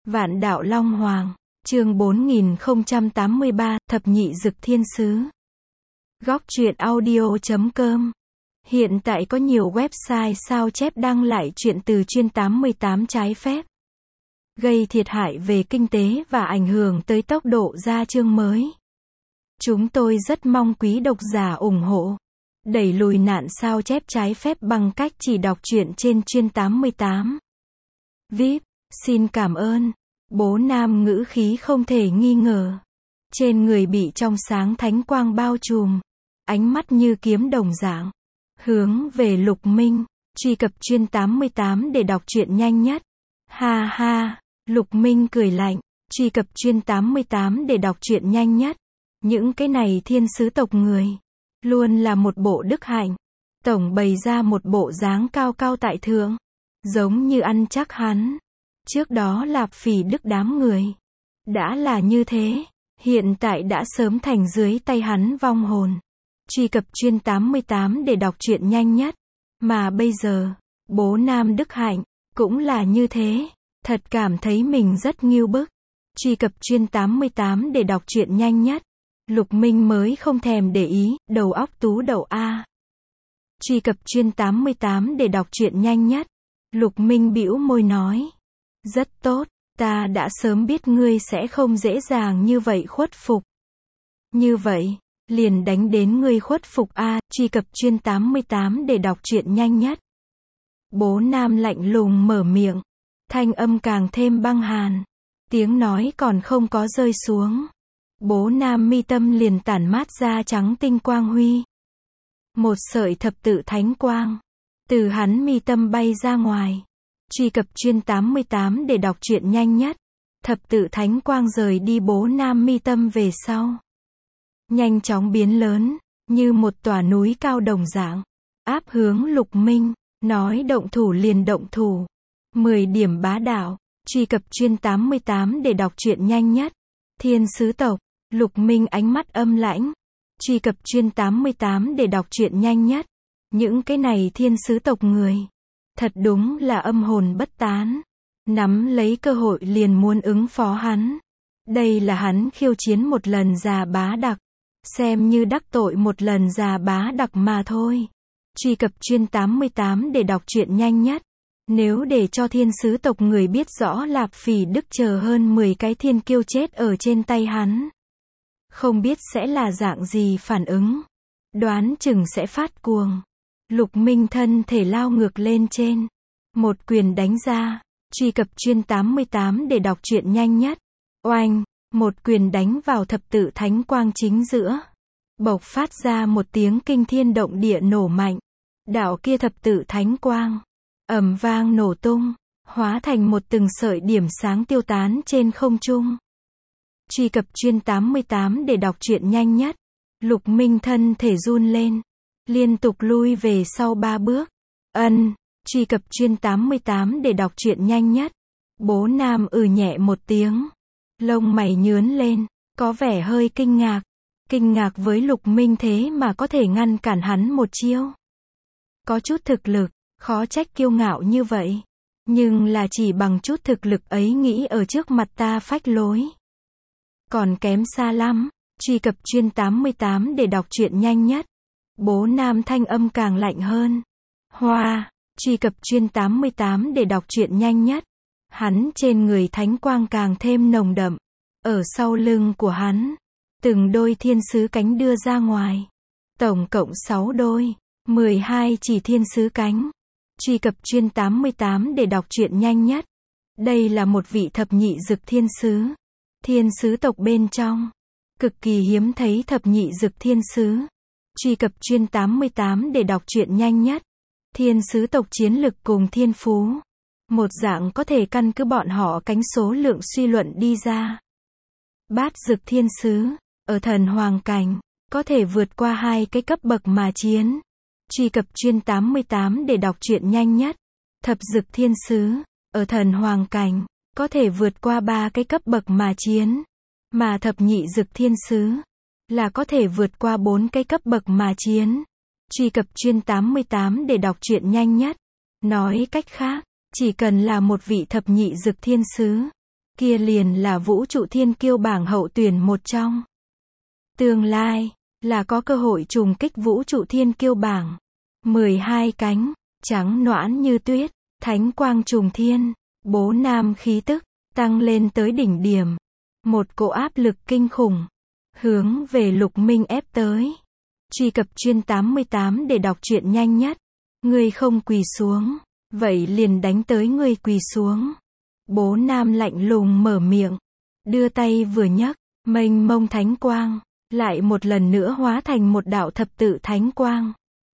Vạn đạo Long Hoàng, chương 4083, Thập nhị dực thiên sứ. Góc truyện audio.com. Hiện tại có nhiều website sao chép đăng lại truyện từ chuyên 88 trái phép, gây thiệt hại về kinh tế và ảnh hưởng tới tốc độ ra chương mới. Chúng tôi rất mong quý độc giả ủng hộ, đẩy lùi nạn sao chép trái phép bằng cách chỉ đọc truyện trên chuyên 88. VIP, xin cảm ơn. Bố Nam ngữ khí không thể nghi ngờ. Trên người bị trong sáng thánh quang bao trùm, ánh mắt như kiếm đồng dạng. Hướng về Lục Minh, truy cập chuyên 88 để đọc truyện nhanh nhất. Ha ha, Lục Minh cười lạnh, truy cập chuyên 88 để đọc truyện nhanh nhất. Những cái này thiên sứ tộc người, luôn là một bộ đức hạnh. Tổng bày ra một bộ dáng cao cao tại thượng, giống như ăn chắc hắn. Trước đó Lạp Phỉ Đức đám người đã là như thế, hiện tại đã sớm thành dưới tay hắn vong hồn. Truy cập chuyên 88 để đọc truyện nhanh nhất. Mà bây giờ, bố Nam Đức Hạnh cũng là như thế, thật cảm thấy mình rất nghiêu bức. Truy cập chuyên 88 để đọc truyện nhanh nhất. Lục Minh mới không thèm để ý, đầu óc tú đậu a. Truy cập chuyên 88 để đọc truyện nhanh nhất. Lục Minh bĩu môi nói, rất tốt, ta đã sớm biết ngươi sẽ không dễ dàng như vậy khuất phục. Như vậy, liền đánh đến ngươi khuất phục a. Truy cập chuyên 88 để đọc truyện nhanh nhất. Bố Nam lạnh lùng mở miệng, thanh âm càng thêm băng hàn. Tiếng nói còn không có rơi xuống, bố Nam mi tâm liền tản mát ra trắng tinh quang huy. Một sợi thập tự thánh quang từ hắn mi tâm bay ra ngoài. Truy cập chuyên 88 để đọc truyện nhanh nhất. Thập tự thánh quang rời đi bố Nam mi tâm về sau, nhanh chóng biến lớn, như một tòa núi cao đồng dạng, áp hướng Lục Minh, nói động thủ liền động thủ. 10 điểm bá đạo. Truy cập chuyên 88 để đọc truyện nhanh nhất. Thiên sứ tộc, Lục Minh ánh mắt âm lãnh. Truy cập chuyên 88 để đọc truyện nhanh nhất. Những cái này thiên sứ tộc người, thật đúng là âm hồn bất tán. Nắm lấy cơ hội liền muốn ứng phó hắn. Đây là hắn khiêu chiến một lần già bá đặc, xem như đắc tội một lần già bá đặc mà thôi. Truy cập chuyên 88 để đọc truyện nhanh nhất. Nếu để cho thiên sứ tộc người biết rõ Lạp Phỉ Đức chờ hơn 10 cái thiên kiêu chết ở trên tay hắn, không biết sẽ là dạng gì phản ứng. Đoán chừng sẽ phát cuồng. Lục Minh thân thể lao ngược lên trên, một quyền đánh ra. Truy cập chuyên 88 để đọc truyện nhanh nhất. Oanh, một quyền đánh vào thập tự thánh quang chính giữa, bộc phát ra một tiếng kinh thiên động địa nổ mạnh. Đạo kia thập tự thánh quang ầm vang nổ tung, hóa thành một từng sợi điểm sáng tiêu tán trên không trung. Truy cập chuyên 88 để đọc truyện nhanh nhất. Lục Minh thân thể run lên, liên tục lui về sau 3 bước. Truy cập chuyên 88 để đọc truyện nhanh nhất. Bố Nam nhẹ một tiếng, lông mày nhướn lên, có vẻ hơi kinh ngạc. Kinh ngạc với Lục Minh thế mà có thể ngăn cản hắn một chiêu. Có chút thực lực, khó trách kiêu ngạo như vậy. Nhưng là chỉ bằng chút thực lực ấy nghĩ ở trước mặt ta phách lối, còn kém xa lắm. Truy cập chuyên 88 để đọc truyện nhanh nhất. Bố Nam thanh âm càng lạnh hơn. Hoa, truy cập chuyên 88 để đọc truyện nhanh nhất. Hắn trên người thánh quang càng thêm nồng đậm. Ở sau lưng của hắn, từng đôi thiên sứ cánh đưa ra ngoài. Tổng cộng 6 đôi, 12 chỉ thiên sứ cánh. Truy cập chuyên 88 để đọc truyện nhanh nhất. Đây là một vị thập nhị dực thiên sứ. Thiên sứ tộc bên trong, cực kỳ hiếm thấy thập nhị dực thiên sứ. Truy cập chuyên 88 để đọc truyện nhanh nhất. Thiên sứ tộc chiến lực cùng thiên phú, một dạng có thể căn cứ bọn họ cánh số lượng suy luận đi ra. Bát dực thiên sứ, ở thần hoàng cảnh, có thể vượt qua 2 cái cấp bậc mà chiến. Truy cập chuyên 88 để đọc truyện nhanh nhất. Thập dực thiên sứ, ở thần hoàng cảnh, có thể vượt qua 3 cái cấp bậc mà chiến. Mà thập nhị dực thiên sứ, là có thể vượt qua 4 cái cấp bậc mà chiến. Truy cập chuyên 88 để đọc truyện nhanh nhất. Nói cách khác, chỉ cần là một vị thập nhị dực thiên sứ, kia liền là vũ trụ thiên kiêu bảng hậu tuyển một trong. Tương lai, là có cơ hội trùng kích vũ trụ thiên kiêu bảng. 12 cánh, trắng nõn như tuyết, thánh quang trùng thiên, bố nam khí tức, tăng lên tới đỉnh điểm. Một cỗ áp lực kinh khủng, hướng về Lục Minh ép tới. Truy cập chuyên 88 để đọc truyện nhanh nhất. Ngươi không quỳ xuống, vậy liền đánh tới ngươi quỳ xuống. Bố nam lạnh lùng mở miệng, đưa tay vừa nhấc, mênh mông thánh quang, lại một lần nữa hóa thành một đạo thập tự thánh quang.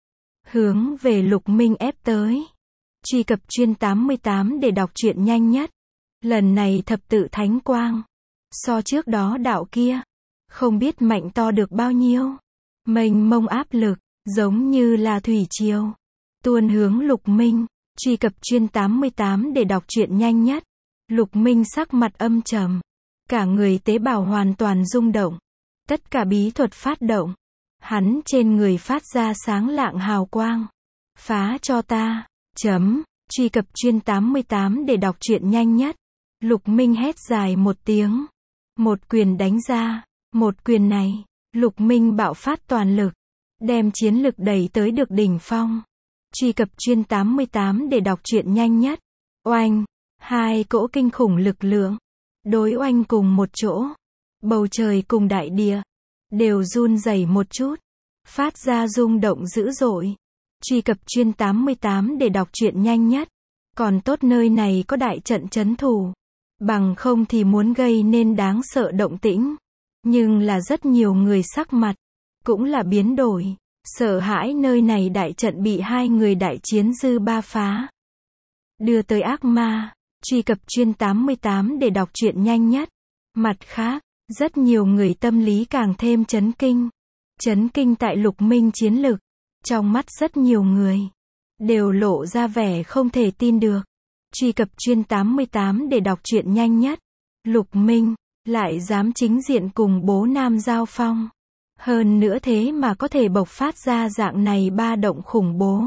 Hướng về Lục Minh ép tới. Truy cập chuyên 88 để đọc truyện nhanh nhất. Lần này thập tự thánh quang, so trước đó đạo kia, không biết mạnh to được bao nhiêu. Mênh mông áp lực, giống như là thủy triều, tuôn hướng Lục Minh. Truy cập chuyên 88 để đọc truyện nhanh nhất. Lục Minh sắc mặt âm trầm, cả người tế bào hoàn toàn rung động, tất cả bí thuật phát động, hắn trên người phát ra sáng lạng hào quang. Phá cho ta, chấm. Truy cập chuyên 88 để đọc truyện nhanh nhất. Lục Minh hét dài một tiếng, một quyền đánh ra. Một quyền này, Lục Minh bạo phát toàn lực, đem chiến lực đẩy tới được đỉnh phong. Truy cập chuyên 88 để đọc truyện nhanh nhất. Oanh, hai cỗ kinh khủng lực lượng, đối oanh cùng một chỗ. Bầu trời cùng đại địa, đều run rẩy một chút, phát ra rung động dữ dội. Truy cập chuyên 88 để đọc truyện nhanh nhất. Còn tốt nơi này có đại trận trấn thủ, bằng không thì muốn gây nên đáng sợ động tĩnh. Nhưng là rất nhiều người sắc mặt, cũng là biến đổi, sợ hãi nơi này đại trận bị hai người đại chiến dư ba phá. Đưa tới ác ma. Truy cập chuyên 88 để đọc truyện nhanh nhất. Mặt khác, rất nhiều người tâm lý càng thêm chấn kinh. Chấn kinh tại Lục Minh chiến lực. Trong mắt rất nhiều người, đều lộ ra vẻ không thể tin được. Truy cập chuyên 88 để đọc truyện nhanh nhất. Lục Minh, lại dám chính diện cùng bố nam giao phong. Hơn nữa thế mà có thể bộc phát ra dạng này ba động khủng bố.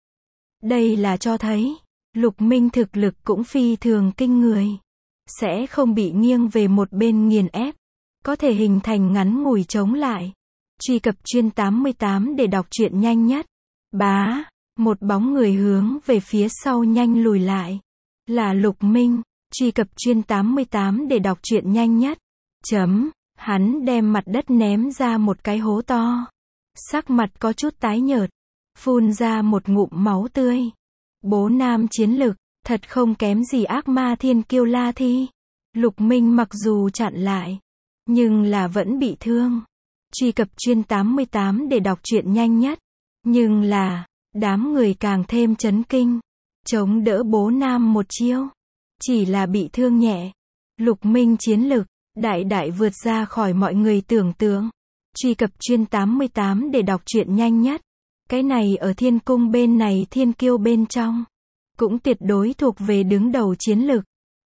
Đây là cho thấy, Lục Minh thực lực cũng phi thường kinh người. Sẽ không bị nghiêng về một bên nghiền ép. Có thể hình thành ngắn ngủi chống lại. Truy cập chuyên 88 để đọc truyện nhanh nhất. Bá, một bóng người hướng về phía sau nhanh lùi lại. Là Lục Minh. Truy cập chuyên 88 để đọc truyện nhanh nhất. Chấm, hắn đem mặt đất ném ra một cái hố to. Sắc mặt có chút tái nhợt, phun ra một ngụm máu tươi. Bố nam chiến lực, thật không kém gì ác ma thiên kiêu La Thi. Lục Minh mặc dù chặn lại, nhưng là vẫn bị thương. Truy cập chuyên 88 để đọc truyện nhanh nhất. Nhưng là, đám người càng thêm chấn kinh. Chống đỡ bố nam một chiêu, chỉ là bị thương nhẹ. Lục Minh chiến lực, đại đại vượt ra khỏi mọi người tưởng tượng. Truy cập chuyên 88 để đọc truyện nhanh nhất. Cái này ở thiên cung bên này thiên kiêu bên trong, cũng tuyệt đối thuộc về đứng đầu chiến lực.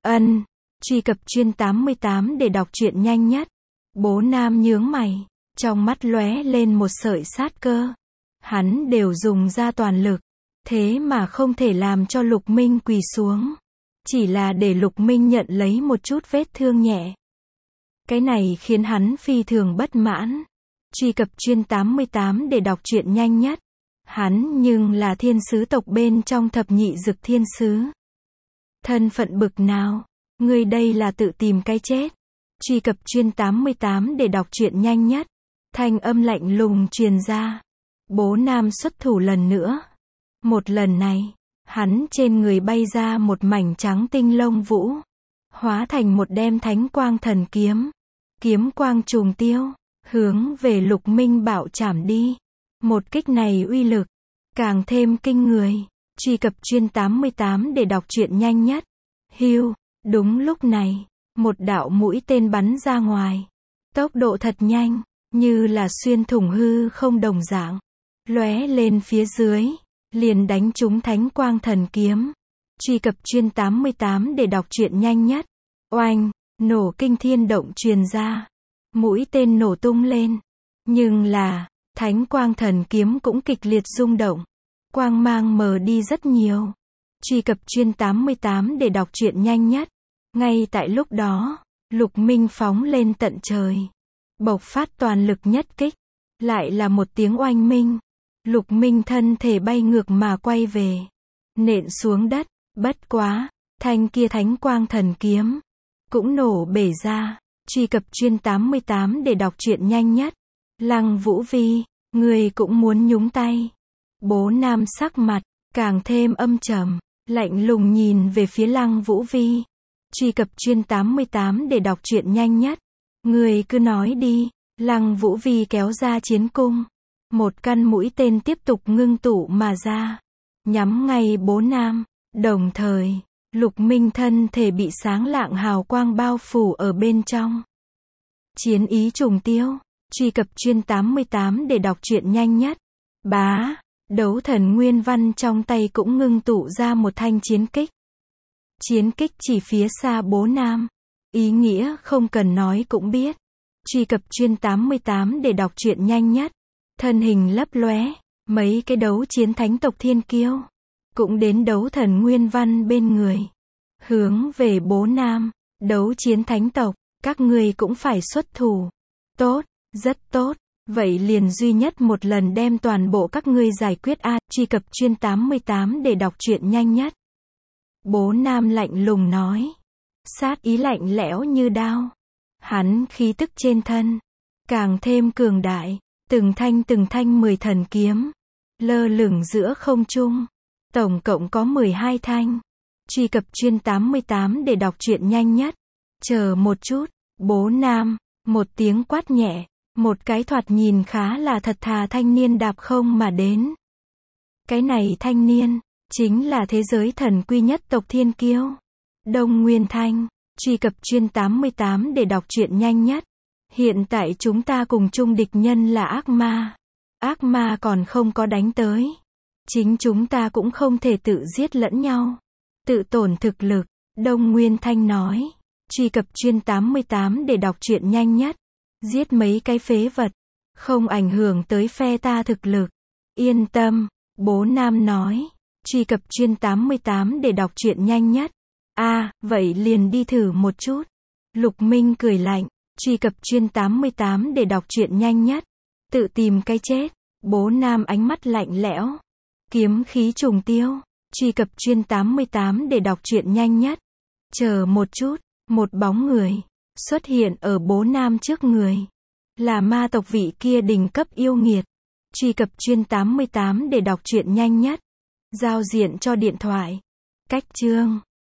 Truy cập chuyên 88 để đọc truyện nhanh nhất. Bố nam nhướng mày, trong mắt lóe lên một sợi sát cơ. Hắn đều dùng ra toàn lực, thế mà không thể làm cho Lục Minh quỳ xuống. Chỉ là để Lục Minh nhận lấy một chút vết thương nhẹ. Cái này khiến hắn phi thường bất mãn. Truy cập chuyên 88 để đọc truyện nhanh nhất. Hắn nhưng là thiên sứ tộc bên trong thập nhị dực thiên sứ. Thân phận bực nào, ngươi đây là tự tìm cái chết. Truy cập chuyên 88 để đọc truyện nhanh nhất. Thanh âm lạnh lùng truyền ra. Bố nam xuất thủ lần nữa. Một lần này, hắn trên người bay ra một mảnh trắng tinh lông vũ, hóa thành một đem thánh quang thần kiếm. Kiếm quang trùng tiêu, hướng về Lục Minh bạo chảm đi. Một kích này uy lực, càng thêm kinh người. Truy cập chuyên 88 để đọc truyện nhanh nhất. Hưu, đúng lúc này, một đạo mũi tên bắn ra ngoài. Tốc độ thật nhanh, như là xuyên thủng hư không đồng dạng. Lóe lên phía dưới, liền đánh trúng thánh quang thần kiếm. Truy cập chuyên 88 để đọc truyện nhanh nhất. Oanh, nổ kinh thiên động truyền ra. Mũi tên nổ tung lên. Nhưng là, thánh quang thần kiếm cũng kịch liệt rung động. Quang mang mờ đi rất nhiều. Truy cập chuyên 88 để đọc truyện nhanh nhất. Ngay tại lúc đó, Lục Minh phóng lên tận trời. Bộc phát toàn lực nhất kích. Lại là một tiếng oanh minh. Lục Minh thân thể bay ngược mà quay về. Nện xuống đất, bất quá. Thanh kia thánh quang thần kiếm. Cũng nổ bể ra. Truy cập chuyên 88 để đọc truyện nhanh nhất. Lăng Vũ Vi, người cũng muốn nhúng tay. Bố Nam sắc mặt, càng thêm âm trầm. Lạnh lùng nhìn về phía Lăng Vũ Vi. Truy cập chuyên 88 để đọc truyện nhanh nhất. Người cứ nói đi. Lăng Vũ Vi kéo ra chiến cung. Một căn mũi tên tiếp tục ngưng tụ mà ra. Nhắm ngay Bố Nam. Đồng thời, Lục Minh thân thể bị sáng lạng hào quang bao phủ ở bên trong. Chiến ý trùng tiêu. Truy cập chuyên 88 để đọc truyện nhanh nhất. Bá. Đấu thần nguyên văn trong tay cũng ngưng tụ ra một thanh chiến kích. Chiến kích chỉ phía xa Bố Nam. Ý nghĩa không cần nói cũng biết. Truy cập chuyên 88 để đọc truyện nhanh nhất. Thân hình lấp lóe, mấy cái đấu chiến thánh tộc thiên kiêu. Cũng đến đấu thần nguyên văn bên người. Hướng về Bố Nam, đấu chiến thánh tộc, các ngươi cũng phải xuất thủ. Tốt, rất tốt. Vậy liền duy nhất một lần đem toàn bộ các ngươi giải quyết a. Truy cập chuyên 88 để đọc truyện nhanh nhất. Bố Nam lạnh lùng nói. Sát ý lạnh lẽo như đao. Hắn khí tức trên thân. Càng thêm cường đại. Từng thanh 10 thần kiếm. Lơ lửng giữa không trung. Tổng cộng có 12 thanh. Truy cập chuyên 88 để đọc truyện nhanh nhất. Chờ một chút. Bố Nam. Một tiếng quát nhẹ. Một cái thoạt nhìn khá là thật thà thanh niên đạp không mà đến. Cái này thanh niên. Chính là thế giới thần quy nhất tộc thiên kiêu. Đông Nguyên Thanh. Truy cập chuyên 88 để đọc truyện nhanh nhất. Hiện tại chúng ta cùng chung địch nhân là ác ma. Ác ma còn không có đánh tới. Chính chúng ta cũng không thể tự giết lẫn nhau. Tự tổn thực lực. Đông Nguyên Thanh nói. Truy cập chuyên 88 để đọc truyện nhanh nhất. Giết mấy cái phế vật. Không ảnh hưởng tới phe ta thực lực. Yên tâm. Bố Nam nói. Truy cập chuyên 88 để đọc truyện nhanh nhất. Vậy liền đi thử một chút. Lục Minh cười lạnh. Truy cập chuyên 88 để đọc truyện nhanh nhất. Tự tìm cái chết. Bố Nam ánh mắt lạnh lẽo. Kiếm khí trùng tiêu. Truy cập chuyên 88 để đọc truyện nhanh nhất. Chờ một chút. Một bóng người xuất hiện ở Bố Nam trước người. Là ma tộc vị kia đỉnh cấp yêu nghiệt. Truy cập chuyên 88 để đọc truyện nhanh nhất. Giao diện cho điện thoại. Cách chương